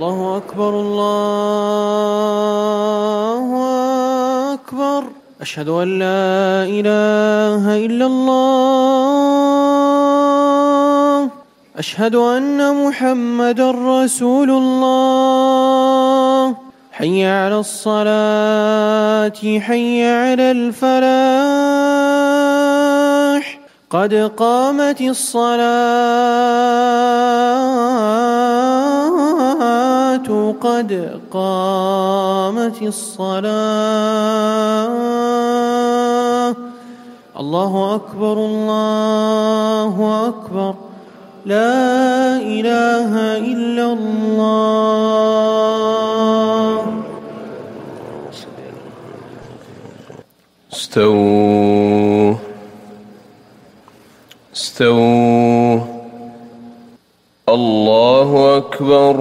الله أكبر الله أكبر. أشهد أن لا إله إلا الله. أشهد أن محمدًا رسول الله. حي على الصلاة حي على الفلاح. قد قامت الصلاة قد قامت الصلاة. الله أكبر الله أكبر. لا إله إلا الله. استووا استووا. الله أكبر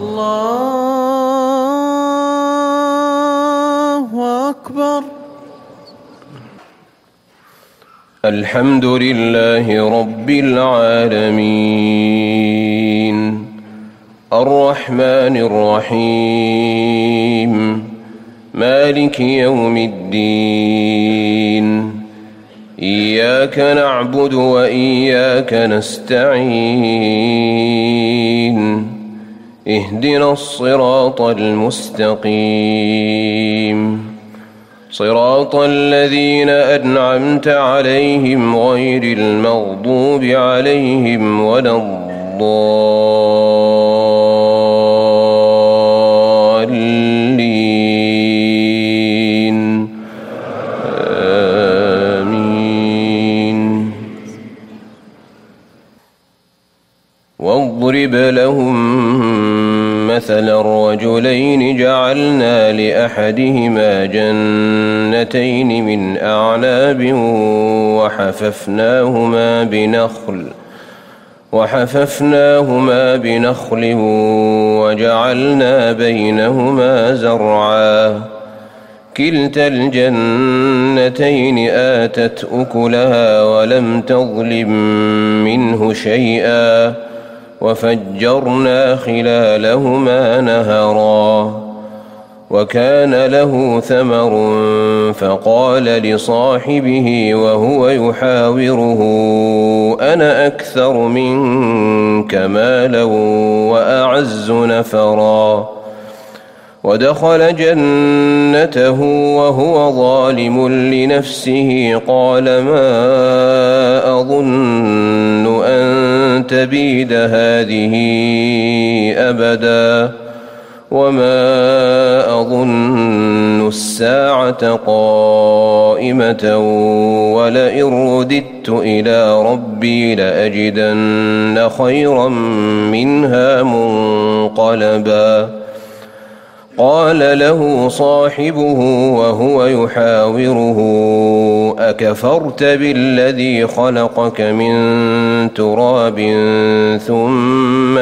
الله أكبر. الحمد لله رب العالمين الرحمن الرحيم مالك يوم الدين. إياك نعبد وإياك نستعين. اهدنا الصراط المستقيم صراط الذين أنعمت عليهم غير المغضوب عليهم ولا الضالين. آمين. واضرب لهم مثلا الرجلين جعلنا لأحدهما جنتين من أعناب وحففناهما بنخل وجعلنا بينهما زرعا. كلتا الجنتين آتت أكلها ولم تظلم منه شيئا وفجرنا خلالهما نهرا. وكان له ثمر فقال لصاحبه وهو يحاوره أنا أكثر منك مالا وأعز نفرا. ودخل جنته وهو ظالم لنفسه قال ما أظن أن تبيد هذه أبدا وما أظن الساعة قائمة ولئن رددت إلى ربي لأجدن خيرا منها منقلبا. قال له صاحبه وهو يحاوره أكفرت بالذي خلقك من تراب ثم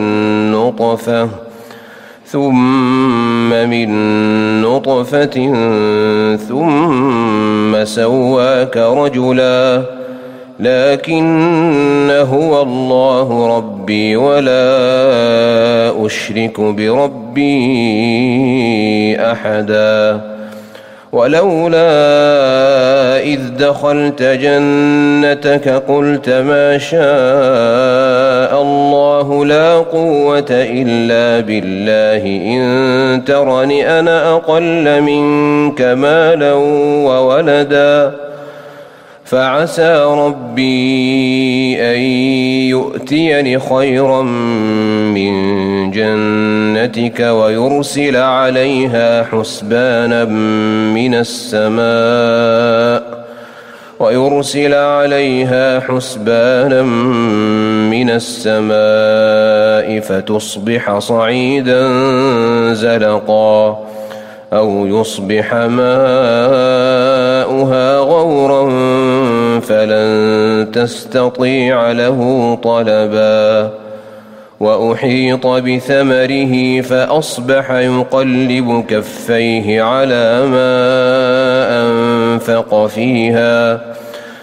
من نطفة ثم سواك رجلا لكن هو الله ربي ولا أشرك بربي أحدا. ولولا إذ دخلت جنتك قلت ما شاء الله لا قوة إلا بالله إن ترني أنا أقل منك مالا وولدا. فعسى ربي أن يؤتيني خيرا من جنتك ويرسل عليها حسبانا من السماء فتصبح صعيدا زلقا أو يصبح ماؤها غورا فلن تستطيع له طلبا. وأحيط بثمره فأصبح يقلب كفيه على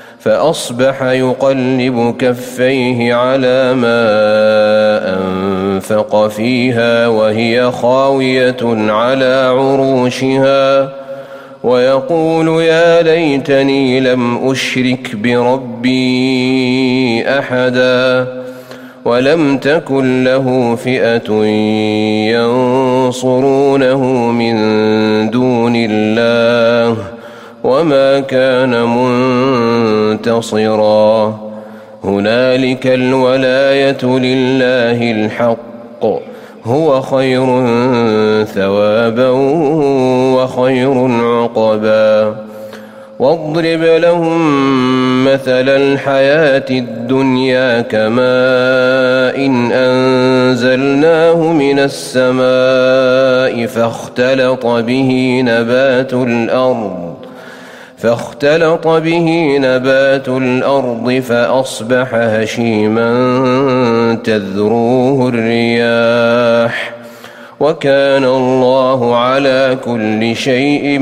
ما أنفق فأنفق فيها وهي خاوية على عروشها ويقول يا ليتني لم أشرك بربي أحدا ولم تكن له فئة ينصرونه من دون الله وما كان منتصرا هنالك الولاية لله الحق هو خير ثوابا وخير عقبا واضرب لهم مثل الحياة الدنيا كماء أنزلناه من السماء فاختلط به نبات الأرض فأصبح هشيما تذروه الرياح وكان الله على كل شيء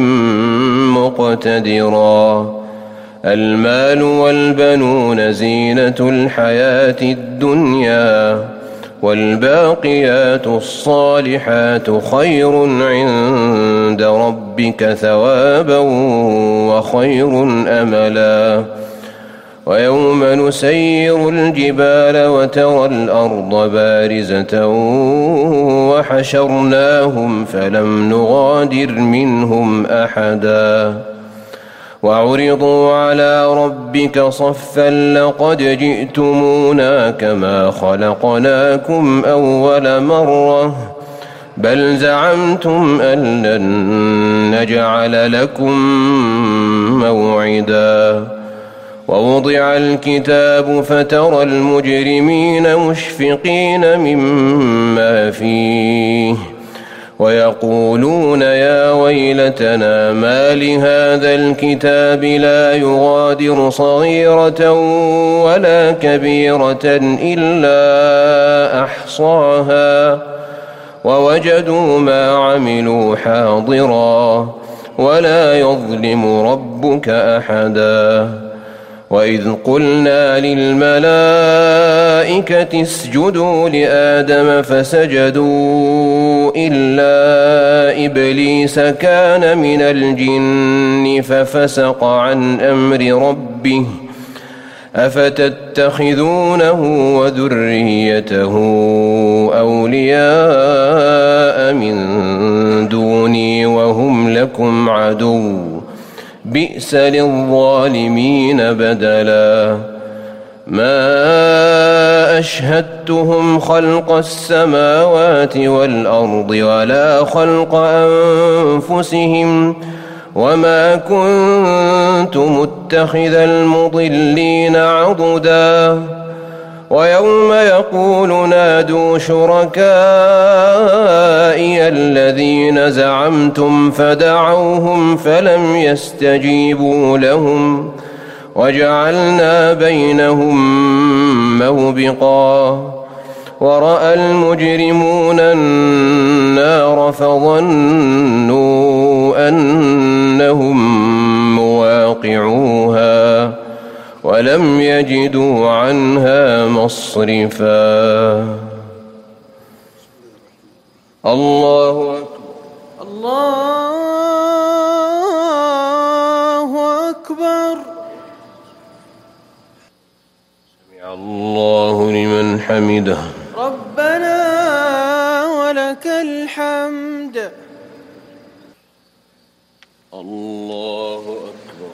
مقتدرا المال والبنون زينة الحياة الدنيا والباقيات الصالحات خير عند ربك ثوابا وخير أملا ويوم نسير الجبال وترى الأرض بارزة وحشرناهم فلم نغادر منهم أحدا وعرضوا على ربك صفا لقد جئتمونا كما خلقناكم أول مرة بل زعمتم أن لن نجعل لكم موعدا ووضع الكتاب فترى المجرمين مشفقين مما فيه ويقولون يا ويلتنا ما لهذا الكتاب لا يغادر صغيرة ولا كبيرة إلا أحصاها ووجدوا ما عملوا حاضرا ولا يظلم ربك أحدا وإذ قلنا للملائكة اسجدوا لآدم فسجدوا إلا إبليس كان من الجن ففسق عن أمر ربه أفتتخذونه وذريته أولياء من دوني وهم لكم عدو بئس للظالمين بدلا ما أشهدتهم خلق السماوات والأرض ولا خلق أنفسهم وما كنت متخذ المضلين عضدا ويوم يقول نادوا شركائي الذين زعمتم فدعوهم فلم يستجيبوا لهم وجعلنا بينهم موبقا ورأى المجرمون النار فظنوا أنهم مواقعوها ولم يجدوا عنها مصرفا الله أكبر الله أكبر سمع الله لمن حمده ربنا ولك الحمد الله أكبر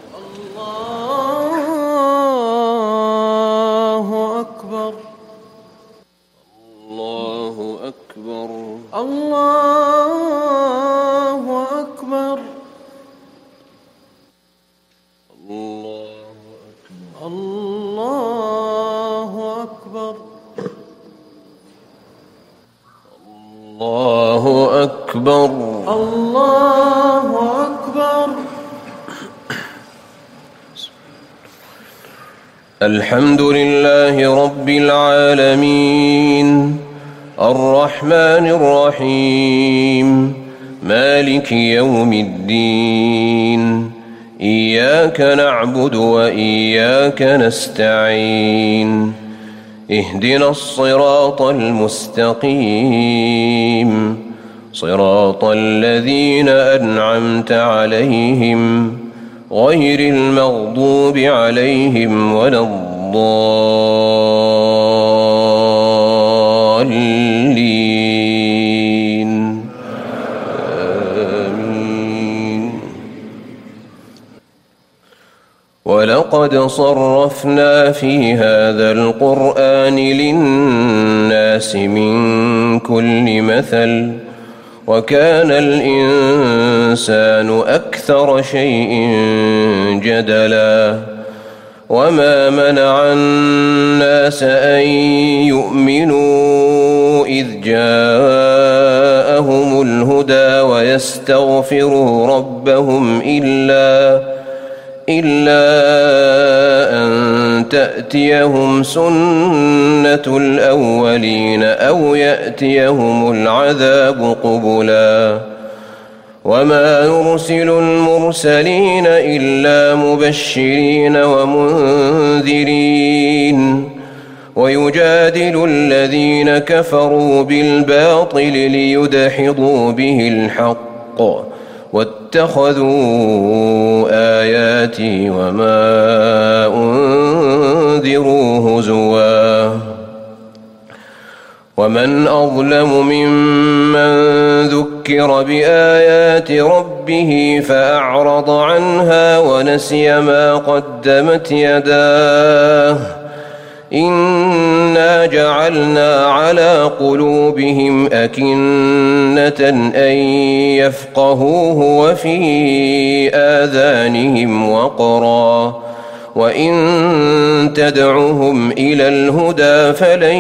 الله أكبر الله أكبر الله أكبر الله أكبر الله أكبر الله أكبر الحمد لله رب العالمين الرحمن الرحيم مالك يوم الدين إياك نعبد وإياك نستعين اهدنا الصراط المستقيم صراط الذين أنعمت عليهم غير المغضوب عليهم ولا الضالين آمين. ولقد صرفنا في هذا القرآن للناس من كل مثل وكان الإنسان أكثر شيء جدلا وما منع الناس أن يؤمنوا إذ جاءهم الهدى ويستغفروا ربهم إلا أن تأتيهم سنة الأولين أو يأتيهم العذاب قبلا وما نرسل المرسلين إلا مبشرين ومنذرين ويجادل الذين كفروا بالباطل ليدحضوا به الحق واتخذوا آياتي وما أنذروا هزوا ومن أظلم ممن ذكر بآيات ربه فأعرض عنها ونسي ما قدمت يداه إنا جعلنا على قلوبهم أكنة أن يفقهوه وفي آذانهم وقرا وإن تدعهم إلى الهدى فلن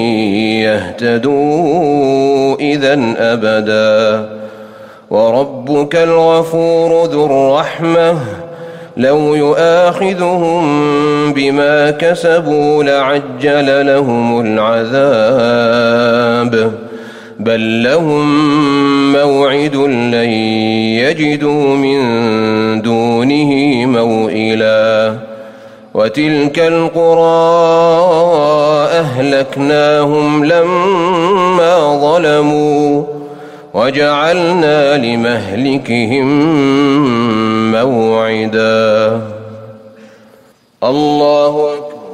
يهتدوا إذن أبدا وربك الغفور ذو الرحمة لو يؤاخذهم بما كسبوا لعجل لهم العذاب بل لهم موعد لن يجدوا من دونه موئلا وتلك القرى أهلكناهم لما ظلموا وجعلنا لمهلكهم موعدا. الله أكبر.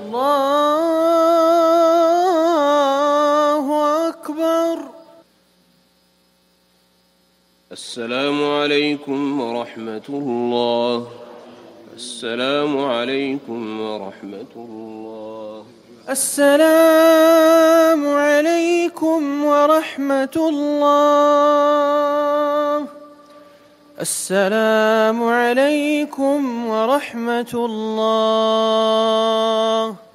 الله أكبر. السلام عليكم ورحمة الله. السلام عليكم ورحمة الله. السلام عليكم ورحمة الله. السلام عليكم ورحمة الله.